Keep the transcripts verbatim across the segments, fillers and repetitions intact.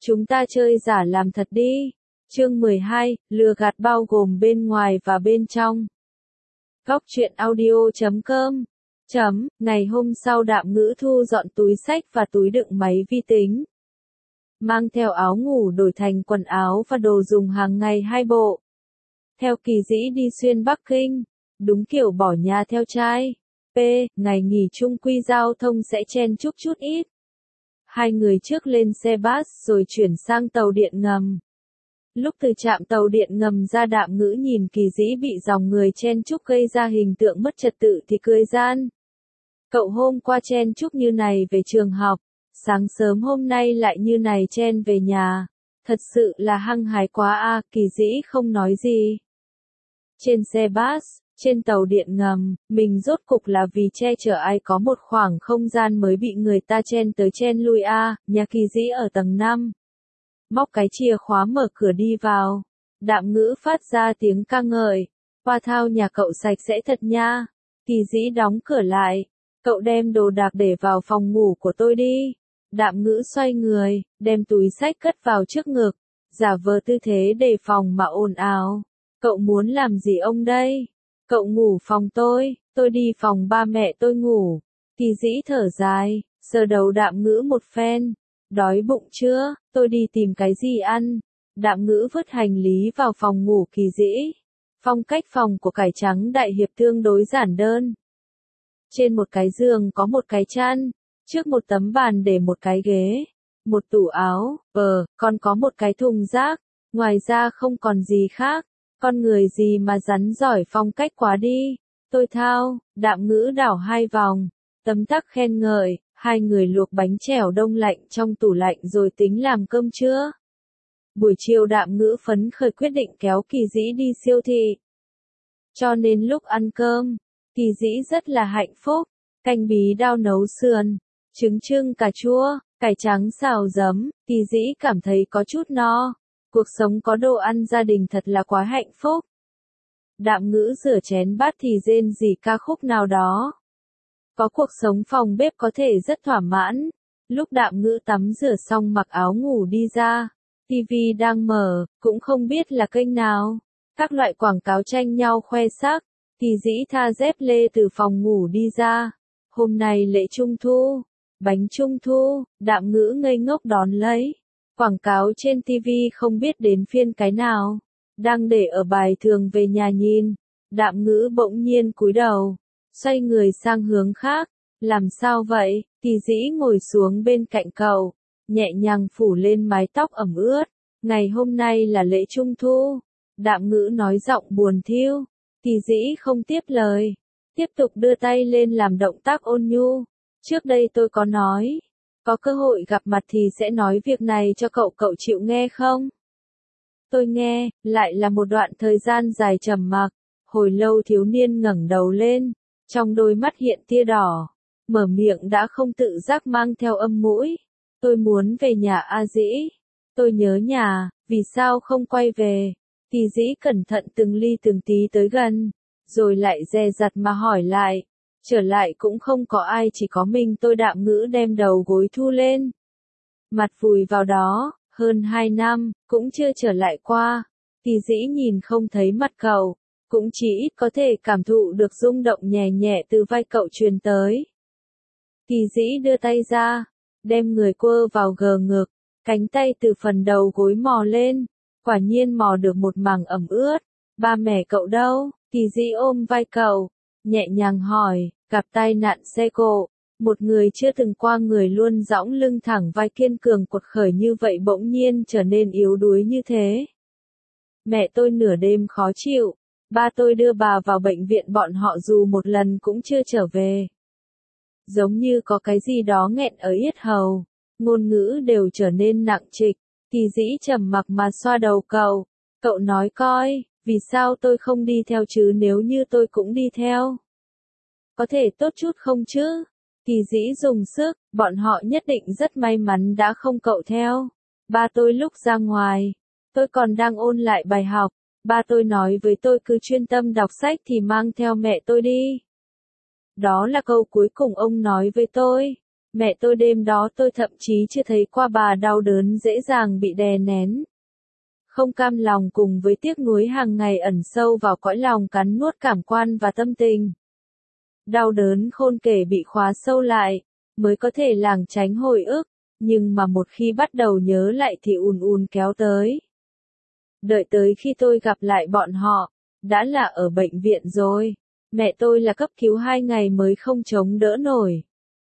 Chúng ta chơi giả làm thật đi. Chương mười hai, lừa gạt bao gồm bên ngoài và bên trong. Góc truyện audio chấm com. Chấm, ngày hôm sau Đạm Ngữ thu dọn túi xách và túi đựng máy vi tính. Mang theo áo ngủ đổi thành quần áo và đồ dùng hàng ngày hai bộ. Theo Kỳ Dĩ đi xuyên Bắc Kinh, đúng kiểu bỏ nhà theo trai. P, ngày nghỉ chung quy giao thông sẽ chen chúc chút ít. Hai người trước lên xe bus rồi chuyển sang tàu điện ngầm. Lúc từ trạm tàu điện ngầm ra Đạm Ngữ nhìn Kỳ Dĩ bị dòng người chen chúc gây ra hình tượng mất trật tự thì cười gian. Cậu hôm qua chen chúc như này về trường học, sáng sớm hôm nay lại như này chen về nhà. Thật sự là hăng hái quá a. À, Kỳ Dĩ không nói gì. Trên xe bus, trên tàu điện ngầm, mình rốt cục là vì che chở ai có một khoảng không gian mới bị người ta chen tới chen lui a. À, nhà Kỳ Dĩ ở tầng năm. Móc cái chìa khóa mở cửa đi vào. Đạm Ngữ phát ra tiếng ca ngợi. Hoa thao nhà cậu sạch sẽ thật nha. Kỳ Dĩ đóng cửa lại. Cậu đem đồ đạc để vào phòng ngủ của tôi đi. Đạm Ngữ xoay người, đem túi xách cất vào trước ngực. Giả vờ tư thế đề phòng mà ồn ào. Cậu muốn làm gì ông đây? Cậu ngủ phòng tôi, tôi đi phòng ba mẹ tôi ngủ. Kỳ Dĩ thở dài, sờ đầu Đạm Ngữ một phen. Đói bụng chưa? Tôi đi tìm cái gì ăn? Đạm Ngữ vứt hành lý vào phòng ngủ Kỳ Dĩ. Phong cách phòng của cải trắng đại hiệp tương đối giản đơn. Trên một cái giường có một cái chăn, trước một tấm bàn để một cái ghế, một tủ áo, ờ, còn có một cái thùng rác, ngoài ra không còn gì khác. Con người gì mà rắn giỏi phong cách quá đi. Tôi thao, Đạm Ngữ đảo hai vòng, tấm tắc khen ngợi, hai người luộc bánh chèo đông lạnh trong tủ lạnh rồi tính làm cơm trưa. Buổi chiều Đạm Ngữ phấn khởi quyết định kéo Kỳ Dĩ đi siêu thị. Cho nên lúc ăn cơm, Kỳ Dĩ rất là hạnh phúc, canh bí đao nấu sườn, trứng trưng cà chua, cải trắng xào giấm, Kỳ Dĩ cảm thấy có chút no. Cuộc sống có đồ ăn gia đình thật là quá hạnh phúc. Đạm Ngữ rửa chén bát thì rên rỉ ca khúc nào đó. Có cuộc sống phòng bếp có thể rất thỏa mãn. Lúc Đạm Ngữ tắm rửa xong mặc áo ngủ đi ra, ti vi đang mở, cũng không biết là kênh nào. Các loại quảng cáo tranh nhau khoe sắc. Kỳ Dĩ tha dép lê từ phòng ngủ đi ra. Hôm nay lễ Trung Thu, bánh Trung Thu, Đạm Ngữ ngây ngốc đón lấy. Quảng cáo trên ti vi không biết đến phiên cái nào. Đang để ở bài thường về nhà nhìn. Đạm Ngữ bỗng nhiên cúi đầu. Xoay người sang hướng khác. Làm sao vậy? Kỳ Dĩ ngồi xuống bên cạnh cậu. Nhẹ nhàng phủ lên mái tóc ẩm ướt. Ngày hôm nay là lễ Trung Thu. Đạm Ngữ nói giọng buồn thiu. Kỳ Dĩ không tiếp lời. Tiếp tục đưa tay lên làm động tác ôn nhu. Trước đây tôi có nói. Có cơ hội gặp mặt thì sẽ nói việc này cho cậu, cậu chịu nghe không? Tôi nghe, lại là một đoạn thời gian dài trầm mặc. Hồi lâu thiếu niên ngẩng đầu lên, trong đôi mắt hiện tia đỏ, mở miệng đã không tự giác mang theo âm mũi. Tôi muốn về nhà a Dĩ. Tôi nhớ nhà, vì sao không quay về? Kỳ Dĩ cẩn thận từng ly từng tí tới gần, rồi lại dè dặt mà hỏi lại. Trở lại cũng không có ai, chỉ có mình tôi. Đạm Ngữ đem đầu gối thu lên. Mặt vùi vào đó, hơn hai năm, cũng chưa trở lại qua. Kỳ Dĩ nhìn không thấy mặt cậu, cũng chỉ ít có thể cảm thụ được rung động nhẹ nhẹ từ vai cậu truyền tới. Kỳ Dĩ đưa tay ra, đem người quơ vào gờ ngực, cánh tay từ phần đầu gối mò lên, quả nhiên mò được một mảng ẩm ướt. Ba mẹ cậu đâu? Kỳ Dĩ ôm vai cậu, nhẹ nhàng hỏi. Gặp tai nạn xe cộ, một người chưa từng qua người luôn dõng lưng thẳng vai kiên cường quật khởi như vậy bỗng nhiên trở nên yếu đuối như thế. Mẹ tôi nửa đêm khó chịu, ba tôi đưa bà vào bệnh viện, bọn họ dù một lần cũng chưa trở về. Giống như có cái gì đó nghẹn ở yết hầu, ngôn ngữ đều trở nên nặng trịch. Kỳ Dĩ trầm mặc mà xoa đầu cậu, cậu nói coi, vì sao tôi không đi theo chứ, nếu như tôi cũng đi theo? Có thể tốt chút không chứ? Kỳ Dĩ dùng sức, bọn họ nhất định rất may mắn đã không cậu theo. Ba tôi lúc ra ngoài, tôi còn đang ôn lại bài học. Ba tôi nói với tôi cứ chuyên tâm đọc sách thì mang theo mẹ tôi đi. Đó là câu cuối cùng ông nói với tôi. Mẹ tôi đêm đó tôi thậm chí chưa thấy qua bà đau đớn dễ dàng bị đè nén. Không cam lòng cùng với tiếc nuối hàng ngày ẩn sâu vào cõi lòng cắn nuốt cảm quan và tâm tình. Đau đớn khôn kể bị khóa sâu lại, mới có thể lảng tránh hồi ức, nhưng mà một khi bắt đầu nhớ lại thì ùn ùn kéo tới. Đợi tới khi tôi gặp lại bọn họ, đã là ở bệnh viện rồi. Mẹ tôi là cấp cứu hai ngày mới không chống đỡ nổi.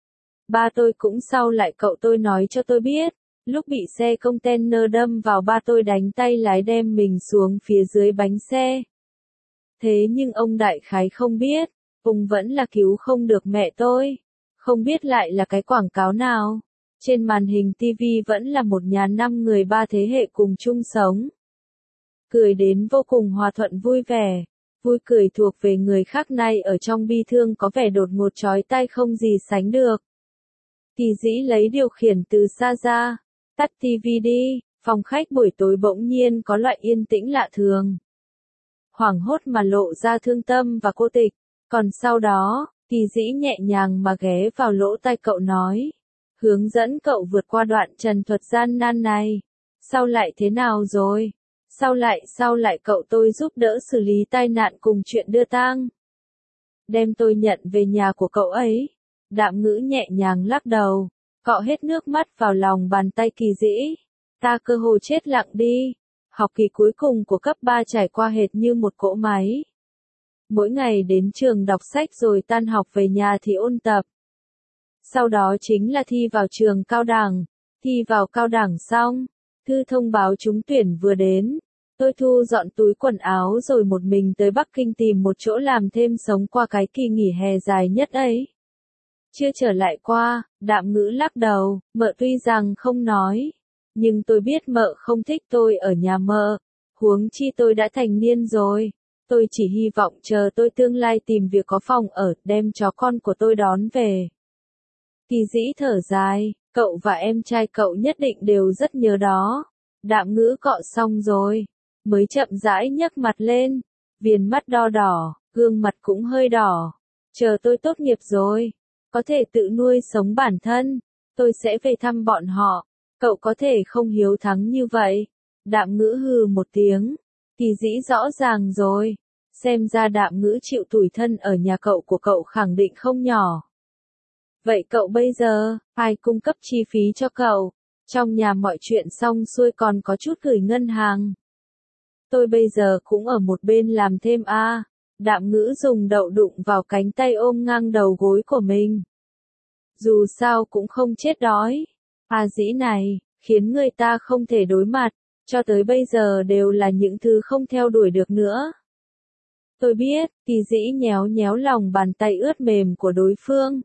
Ba tôi cũng sau lại cậu tôi nói cho tôi biết, lúc bị xe container đâm vào ba tôi đánh tay lái đem mình xuống phía dưới bánh xe. Thế nhưng ông đại khái không biết, ông vẫn là cứu không được mẹ tôi. Không biết lại là cái quảng cáo nào. Trên màn hình ti vi vẫn là một nhà năm người ba thế hệ cùng chung sống. Cười đến vô cùng hòa thuận vui vẻ. Vui cười thuộc về người khác nay ở trong bi thương có vẻ đột ngột chói tai không gì sánh được. Kỳ dĩ lấy điều khiển từ xa ra, tắt ti vi đi, phòng khách buổi tối bỗng nhiên có loại yên tĩnh lạ thường. Hoảng hốt mà lộ ra thương tâm và cô tịch, còn sau đó, kỳ dĩ nhẹ nhàng mà ghé vào lỗ tai cậu nói, hướng dẫn cậu vượt qua đoạn trần thuật gian nan này. Sau lại thế nào rồi? Sau lại sau lại cậu tôi giúp đỡ xử lý tai nạn cùng chuyện đưa tang. Đem tôi nhận về nhà của cậu ấy. Đạm Ngữ nhẹ nhàng lắc đầu, cọ hết nước mắt vào lòng bàn tay Kỳ Dĩ. Ta cơ hồ chết lặng đi. Học kỳ cuối cùng của cấp ba trải qua hệt như một cỗ máy. Mỗi ngày đến trường đọc sách rồi tan học về nhà thì ôn tập. Sau đó chính là thi vào trường cao đẳng. Thi vào cao đẳng xong, thư thông báo trúng tuyển vừa đến. Tôi thu dọn túi quần áo rồi một mình tới Bắc Kinh tìm một chỗ làm thêm sống qua cái kỳ nghỉ hè dài nhất ấy. Chưa trở lại qua, Đạm Ngữ lắc đầu, mợ tuy rằng không nói, nhưng tôi biết mợ không thích tôi ở nhà mợ, huống chi tôi đã thành niên rồi. Tôi chỉ hy vọng chờ tôi tương lai tìm việc có phòng ở, đem chó con của tôi đón về. Kỳ Dĩ thở dài, cậu và em trai cậu nhất định đều rất nhớ đó. Đạm Ngữ cọ xong rồi, mới chậm rãi nhấc mặt lên, viền mắt đo đỏ, gương mặt cũng hơi đỏ. Chờ tôi tốt nghiệp rồi, có thể tự nuôi sống bản thân, tôi sẽ về thăm bọn họ. Cậu có thể không hiếu thắng như vậy. Đạm Ngữ hừ một tiếng. Kỳ Dĩ rõ ràng rồi. Xem ra Đạm Ngữ chịu tủi thân ở nhà cậu của cậu khẳng định không nhỏ. Vậy cậu bây giờ, ai cung cấp chi phí cho cậu? Trong nhà mọi chuyện xong xuôi còn có chút gửi ngân hàng. Tôi bây giờ cũng ở một bên làm thêm a. À. Đạm Ngữ dùng đậu đụng vào cánh tay ôm ngang đầu gối của mình. Dù sao cũng không chết đói. À Dĩ này, khiến người ta không thể đối mặt, cho tới bây giờ đều là những thứ không theo đuổi được nữa. Tôi biết, Kỳ Dĩ nhéo nhéo lòng bàn tay ướt mềm của đối phương.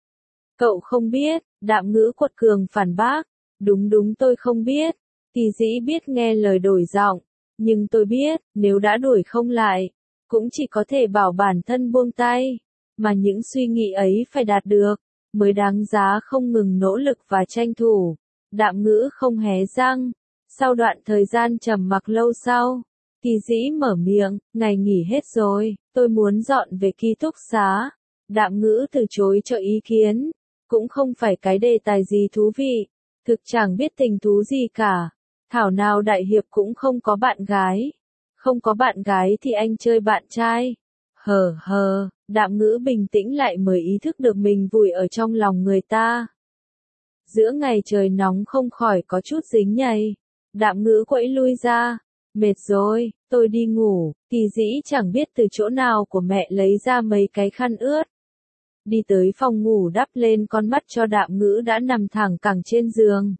Cậu không biết, Đạm Ngữ quật cường phản bác. Đúng đúng tôi không biết. Kỳ Dĩ biết nghe lời đổi giọng, nhưng tôi biết, nếu đã đuổi không lại, cũng chỉ có thể bảo bản thân buông tay, mà những suy nghĩ ấy phải đạt được, mới đáng giá không ngừng nỗ lực và tranh thủ. Đạm Ngữ không hé răng. Sau đoạn thời gian trầm mặc lâu sau, Kỳ Dĩ mở miệng, ngày nghỉ hết rồi, tôi muốn dọn về ký túc xá. Đạm Ngữ từ chối cho ý kiến, cũng không phải cái đề tài gì thú vị, thực chẳng biết tình thú gì cả. Thảo nào đại hiệp cũng không có bạn gái. Không có bạn gái thì anh chơi bạn trai. Hờ hờ, Đạm Ngữ bình tĩnh lại mới ý thức được mình vùi ở trong lòng người ta. Giữa ngày trời nóng không khỏi có chút dính nhầy. Đạm Ngữ quẫy lui ra. Mệt rồi, tôi đi ngủ. Kỳ Dĩ chẳng biết từ chỗ nào của mẹ lấy ra mấy cái khăn ướt. Đi tới phòng ngủ đắp lên con mắt cho Đạm Ngữ đã nằm thẳng cẳng trên giường.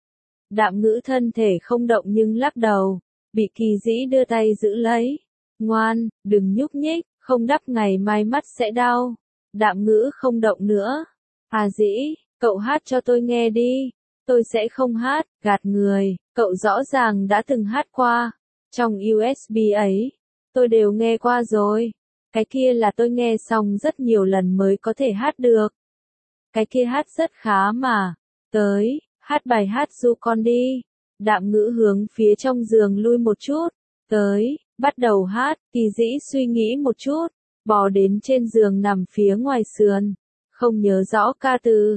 Đạm Ngữ thân thể không động nhưng lắc đầu. Bị Kỳ Dĩ đưa tay giữ lấy. Ngoan, đừng nhúc nhích, không đắp ngày mai mắt sẽ đau. Đạm Ngữ không động nữa. À Dĩ, cậu hát cho tôi nghe đi. Tôi sẽ không hát, gạt người, cậu rõ ràng đã từng hát qua. Trong u ét bê ấy, tôi đều nghe qua rồi. Cái kia là tôi nghe xong rất nhiều lần mới có thể hát được. Cái kia hát rất khá mà. Tới, hát bài hát ru con đi. Đạm Ngữ hướng phía trong giường lui một chút. Tới, bắt đầu hát. Kỳ Dĩ suy nghĩ một chút, bò đến trên giường nằm phía ngoài sườn. Không nhớ rõ ca từ.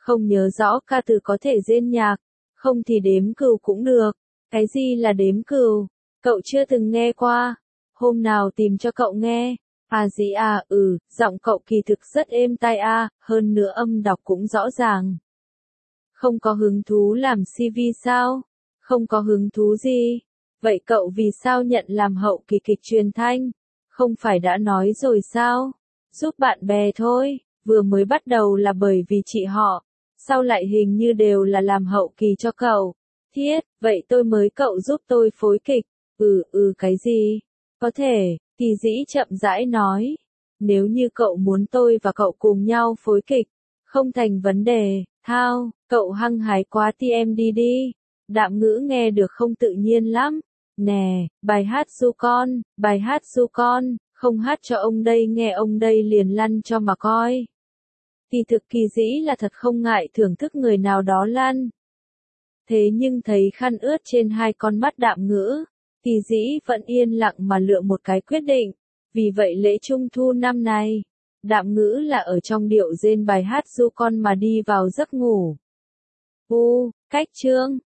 Không nhớ rõ ca từ có thể rên nhạc, không thì đếm cừu cũng được. Cái gì là đếm cừu? Cậu chưa từng nghe qua. Hôm nào tìm cho cậu nghe. À gì à, ừ, giọng cậu kỳ thực rất êm tai a, hơn nữa âm đọc cũng rõ ràng. Không có hứng thú làm xê vê sao? Không có hứng thú gì? Vậy cậu vì sao nhận làm hậu kỳ kịch truyền thanh? Không phải đã nói rồi sao? Giúp bạn bè thôi, vừa mới bắt đầu là bởi vì chị họ, sau lại hình như đều là làm hậu kỳ cho cậu. Thiết, vậy tôi mới cậu giúp tôi phối kịch. Ừ, ừ cái gì? Có thể, Kỳ Dĩ chậm rãi nói. Nếu như cậu muốn tôi và cậu cùng nhau phối kịch, không thành vấn đề. Thao, cậu hăng hái quá ti em đi đi. Đạm Ngữ nghe được không tự nhiên lắm. Nè, bài hát du con, bài hát du con, không hát cho ông đây nghe ông đây liền lăn cho mà coi. Kỳ thực Kỳ Dĩ là thật không ngại thưởng thức người nào đó lăn. Thế nhưng thấy khăn ướt trên hai con mắt Đạm Ngữ, Kỳ Dĩ vẫn yên lặng mà lựa một cái quyết định. Vì vậy lễ trung thu năm nay, Đạm Ngữ là ở trong điệu rên bài hát du con mà đi vào giấc ngủ. U, cách chương